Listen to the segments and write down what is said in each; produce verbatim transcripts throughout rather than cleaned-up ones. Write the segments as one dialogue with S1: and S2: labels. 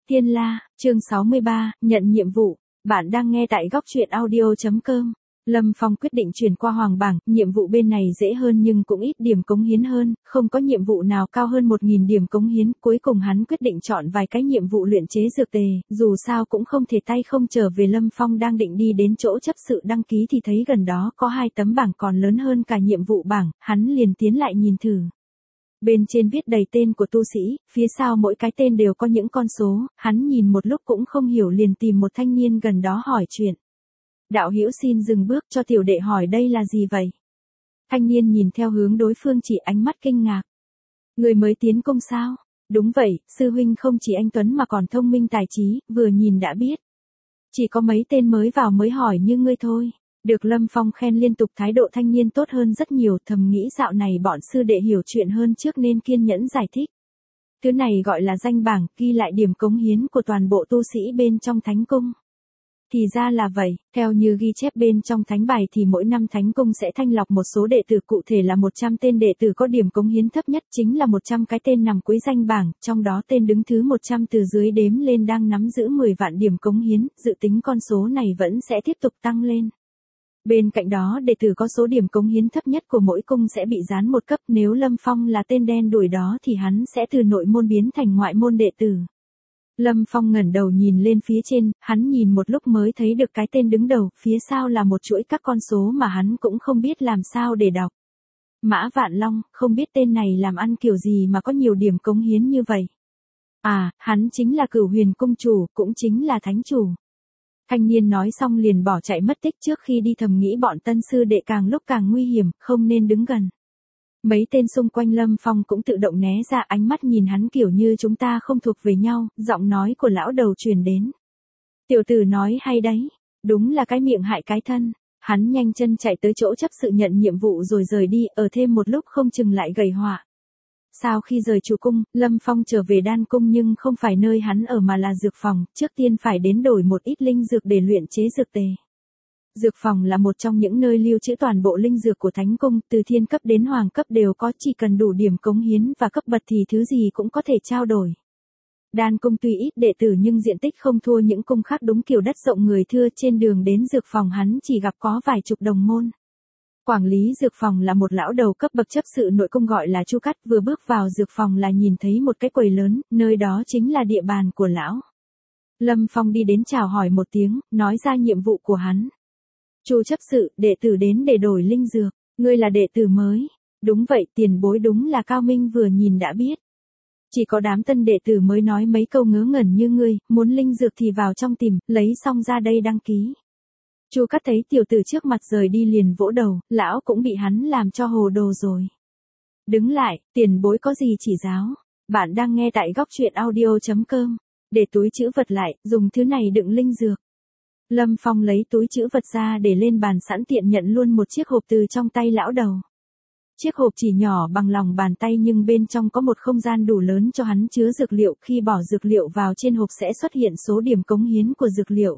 S1: Tiên La, chương sáu mươi ba, nhận nhiệm vụ. Bạn đang nghe tại góc truyện audio chấm com. Lâm Phong quyết định chuyển qua hoàng bảng, nhiệm vụ bên này dễ hơn nhưng cũng ít điểm cống hiến hơn, không có nhiệm vụ nào cao hơn một nghìn điểm cống hiến, cuối cùng hắn quyết định chọn vài cái nhiệm vụ luyện chế dược tề, dù sao cũng không thể tay không trở về. Lâm Phong đang định đi đến chỗ chấp sự đăng ký thì thấy gần đó có hai tấm bảng còn lớn hơn cả nhiệm vụ bảng, hắn liền tiến lại nhìn thử. Bên trên viết đầy tên của tu sĩ, phía sau mỗi cái tên đều có những con số, hắn nhìn một lúc cũng không hiểu liền tìm một thanh niên gần đó hỏi chuyện. Đạo hữu xin dừng bước cho tiểu đệ hỏi đây là gì vậy? Thanh niên nhìn theo hướng đối phương chỉ ánh mắt kinh ngạc. Người mới tiến công sao? Đúng vậy, sư huynh không chỉ anh tuấn mà còn thông minh tài trí, vừa nhìn đã biết. Chỉ có mấy tên mới vào mới hỏi như ngươi thôi. Được Lâm Phong khen liên tục, thái độ thanh niên tốt hơn rất nhiều, thầm nghĩ dạo này bọn sư đệ hiểu chuyện hơn trước nên kiên nhẫn giải thích. Thứ này gọi là danh bảng, ghi lại điểm cống hiến của toàn bộ tu sĩ bên trong thánh cung. Thì ra là vậy, theo như ghi chép bên trong thánh bài thì mỗi năm thánh cung sẽ thanh lọc một số đệ tử, cụ thể là một trăm tên đệ tử có điểm cống hiến thấp nhất, chính là một trăm cái tên nằm cuối danh bảng, trong đó tên đứng thứ một trăm từ dưới đếm lên đang nắm giữ mười vạn điểm cống hiến, dự tính con số này vẫn sẽ tiếp tục tăng lên. Bên cạnh đó đệ tử có số điểm cống hiến thấp nhất của mỗi cung sẽ bị giáng một cấp, nếu Lâm Phong là tên đen đuổi đó thì hắn sẽ từ nội môn biến thành ngoại môn đệ tử. Lâm Phong ngẩng đầu nhìn lên phía trên, hắn nhìn một lúc mới thấy được cái tên đứng đầu, phía sau là một chuỗi các con số mà hắn cũng không biết làm sao để đọc. Mã Vạn Long, không biết tên này làm ăn kiểu gì mà có nhiều điểm cống hiến như vậy. À, hắn chính là Cửu Huyền cung chủ, cũng chính là thánh chủ. Thanh niên nói xong liền bỏ chạy mất tích, trước khi đi thầm nghĩ bọn tân sư đệ càng lúc càng nguy hiểm, không nên đứng gần. Mấy tên xung quanh Lâm Phong cũng tự động né ra, ánh mắt nhìn hắn kiểu như chúng ta không thuộc về nhau, giọng nói của lão đầu truyền đến. Tiểu tử nói hay đấy, đúng là cái miệng hại cái thân. Hắn nhanh chân chạy tới chỗ chấp sự nhận nhiệm vụ rồi rời đi, ở thêm một lúc không chừng lại gây họa. Sau khi rời chủ cung, Lâm Phong trở về đan cung nhưng không phải nơi hắn ở mà là dược phòng, trước tiên phải đến đổi một ít linh dược để luyện chế dược tề. Dược phòng là một trong những nơi lưu trữ toàn bộ linh dược của thánh cung, từ thiên cấp đến hoàng cấp đều có, chỉ cần đủ điểm cống hiến và cấp bậc thì thứ gì cũng có thể trao đổi. Đan cung tuy ít đệ tử nhưng diện tích không thua những cung khác, đúng kiểu đất rộng người thưa, trên đường đến dược phòng hắn chỉ gặp có vài chục đồng môn. Quản lý dược phòng là một lão đầu cấp bậc chấp sự nội cung gọi là Chu Cắt, vừa bước vào dược phòng là nhìn thấy một cái quầy lớn, nơi đó chính là địa bàn của lão. Lâm Phong đi đến chào hỏi một tiếng, nói ra nhiệm vụ của hắn. Chu chấp sự, đệ tử đến để đổi linh dược, ngươi là đệ tử mới. Đúng vậy, tiền bối đúng là cao minh, vừa nhìn đã biết. Chỉ có đám tân đệ tử mới nói mấy câu ngớ ngẩn như ngươi, muốn linh dược thì vào trong tìm, lấy xong ra đây đăng ký. Chu Cắt thấy tiểu tử trước mặt rời đi liền vỗ đầu, lão cũng bị hắn làm cho hồ đồ rồi. Đứng lại, tiền bối có gì chỉ giáo. Bạn đang nghe tại góc truyện audio chấm com. Để túi trữ vật lại, dùng thứ này đựng linh dược. Lâm Phong lấy túi trữ vật ra để lên bàn sẵn, tiện nhận luôn một chiếc hộp từ trong tay lão đầu. Chiếc hộp chỉ nhỏ bằng lòng bàn tay nhưng bên trong có một không gian đủ lớn cho hắn chứa dược liệu, khi bỏ dược liệu vào trên hộp sẽ xuất hiện số điểm cống hiến của dược liệu.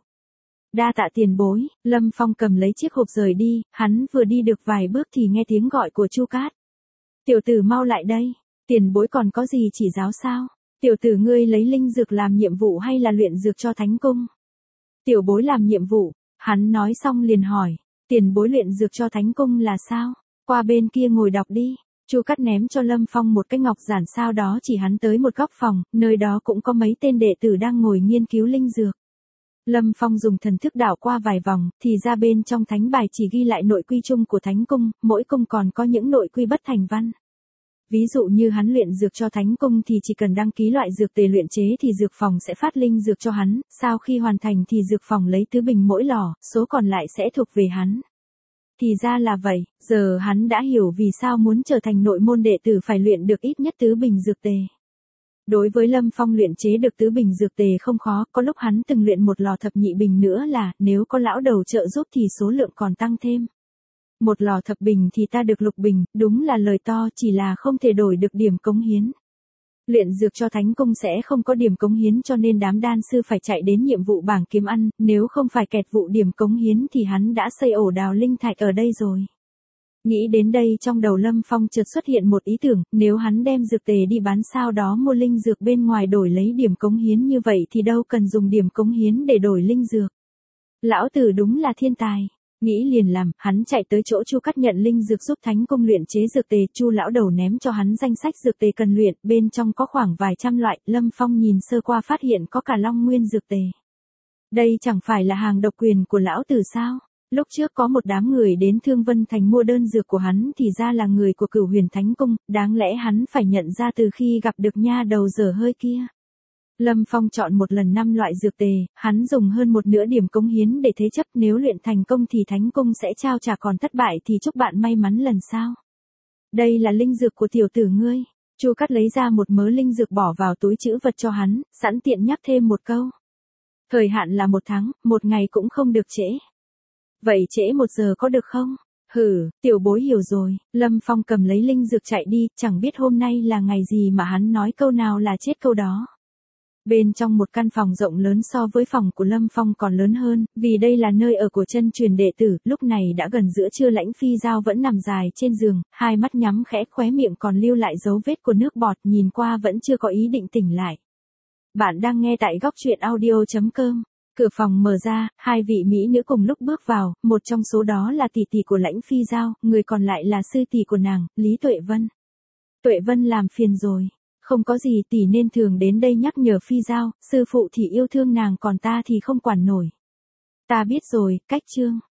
S1: Đa tạ tiền bối. Lâm Phong cầm lấy chiếc hộp rời đi, hắn vừa đi được vài bước thì nghe tiếng gọi của Chu Cát. Tiểu tử mau lại đây, tiền bối còn có gì chỉ giáo sao? Tiểu tử ngươi lấy linh dược làm nhiệm vụ hay là luyện dược cho thánh cung? Tiểu bối làm nhiệm vụ. Hắn nói xong liền hỏi, tiền bối luyện dược cho thánh cung là sao? Qua bên kia ngồi đọc đi. Chu Cát ném cho Lâm Phong một cái ngọc giản, sau đó chỉ hắn tới một góc phòng, nơi đó cũng có mấy tên đệ tử đang ngồi nghiên cứu linh dược. Lâm Phong dùng thần thức đảo qua vài vòng, thì ra bên trong thánh bài chỉ ghi lại nội quy chung của thánh cung, mỗi cung còn có những nội quy bất thành văn. Ví dụ như hắn luyện dược cho thánh cung thì chỉ cần đăng ký loại dược tề luyện chế thì dược phòng sẽ phát linh dược cho hắn, sau khi hoàn thành thì dược phòng lấy tứ bình mỗi lò, số còn lại sẽ thuộc về hắn. Thì ra là vậy, giờ hắn đã hiểu vì sao muốn trở thành nội môn đệ tử phải luyện được ít nhất tứ bình dược tề. Đối với Lâm Phong luyện chế được tứ bình dược tề không khó, có lúc hắn từng luyện một lò thập nhị bình nữa là, nếu có lão đầu trợ giúp thì số lượng còn tăng thêm. Một lò thập bình thì ta được lục bình, đúng là lời to, chỉ là không thể đổi được điểm cống hiến. Luyện dược cho thánh cung sẽ không có điểm cống hiến cho nên đám đan sư phải chạy đến nhiệm vụ bảng kiếm ăn, nếu không phải kẹt vụ điểm cống hiến thì hắn đã xây ổ đào linh thạch ở đây rồi. Nghĩ đến đây trong đầu Lâm Phong chợt xuất hiện một ý tưởng, nếu hắn đem dược tề đi bán sau đó mua linh dược bên ngoài đổi lấy điểm cống hiến như vậy thì đâu cần dùng điểm cống hiến để đổi linh dược. Lão tử đúng là thiên tài. Nghĩ liền làm, hắn chạy tới chỗ Chu Cắt nhận linh dược giúp Thánh Cung luyện chế dược tề, Chu lão đầu ném cho hắn danh sách dược tề cần luyện, bên trong có khoảng vài trăm loại, Lâm Phong nhìn sơ qua phát hiện có cả Long Nguyên dược tề. Đây chẳng phải là hàng độc quyền của lão tử sao? Lúc trước có một đám người đến Thương Vân Thành mua đơn dược của hắn thì ra là người của Cửu Huyền Thánh Cung, đáng lẽ hắn phải nhận ra từ khi gặp được nha đầu dở hơi kia. Lâm Phong chọn một lần năm loại dược tề, hắn dùng hơn một nửa điểm cống hiến để thế chấp, nếu luyện thành công thì Thánh Cung sẽ trao trả, còn thất bại thì chúc bạn may mắn lần sau. Đây là linh dược của tiểu tử ngươi. Chu Cắt lấy ra một mớ linh dược bỏ vào túi trữ vật cho hắn, sẵn tiện nhắc thêm một câu. Thời hạn là một tháng, một ngày cũng không được trễ. Vậy trễ một giờ có được không? Hừ, tiểu bối hiểu rồi. Lâm Phong cầm lấy linh dược chạy đi, chẳng biết hôm nay là ngày gì mà hắn nói câu nào là chết câu đó. Bên trong một căn phòng rộng lớn so với phòng của Lâm Phong còn lớn hơn, vì đây là nơi ở của chân truyền đệ tử, lúc này đã gần giữa trưa, Lãnh Phi Giao vẫn nằm dài trên giường, hai mắt nhắm khẽ, khóe miệng còn lưu lại dấu vết của nước bọt, nhìn qua vẫn chưa có ý định tỉnh lại. Bạn đang nghe tại góc truyện audio chấm com. Cửa phòng mở ra, hai vị mỹ nữ cùng lúc bước vào, một trong số đó là tỷ tỷ của Lãnh Phi Giao, người còn lại là sư tỷ của nàng, Lý Tuệ Vân. Tuệ Vân làm phiền rồi. Không có gì, tỷ nên thường đến đây nhắc nhở Phi Giao, sư phụ thì yêu thương nàng còn ta thì không quản nổi. Ta biết rồi, cách chương.